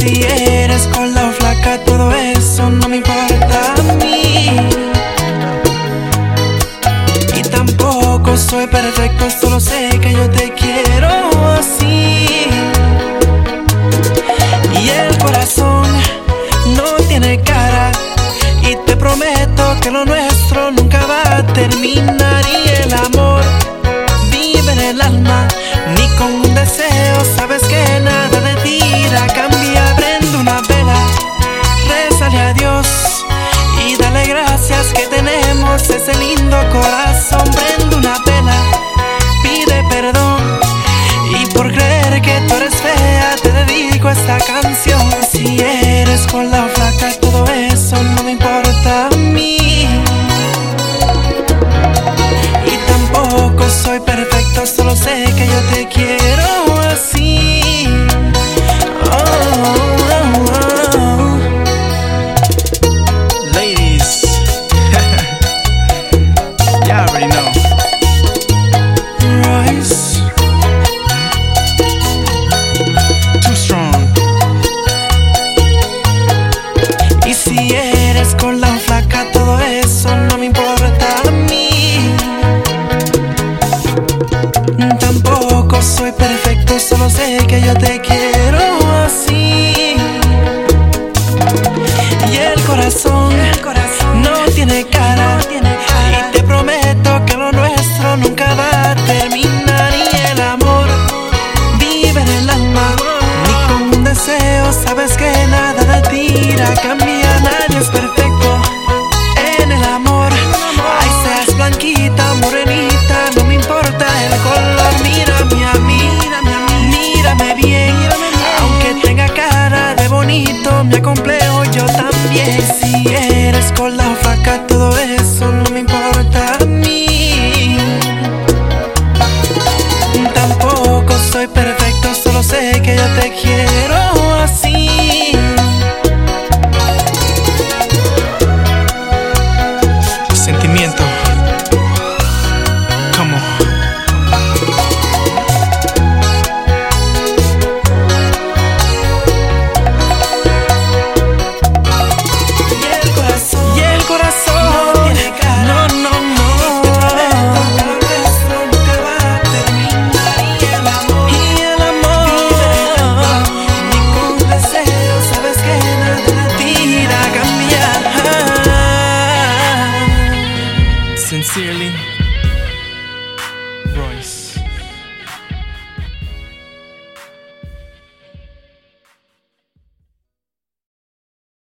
si eres gorda o flaca, todo eso no me importa a mí. Y tampoco soy perfecto, solo sé que yo te quiero así. Y el corazón no tiene cara, y te prometo que lo nuestro nunca va a terminar. Y el amor vive en el alma, ni con un deseo, sabes que nada de ti la cambia. Prende una vela, rézale a Dios y dale gracias que tenemos ese lindo corazón. Prende una vela, pide perdón, y por creer que tú eres fea te dedico esta canción. Si eres gorda o flaca, todo eso no me importa a mí. Y tampoco soy perfecto, solo sé que yo te quiero así. Oh, oh, oh. Ladies, you already know. Royce, too strong. Y si eres gorda o flaca, todo eso no me importa a mí. Tampoco soy perfecto, solo sé que yo te quiero así. Y el corazón no tiene cara, y te prometo que lo nuestro nunca va a terminar. Y el amor vive en el alma, ni con un deseo, sabes que nada de ti irá a cambiar.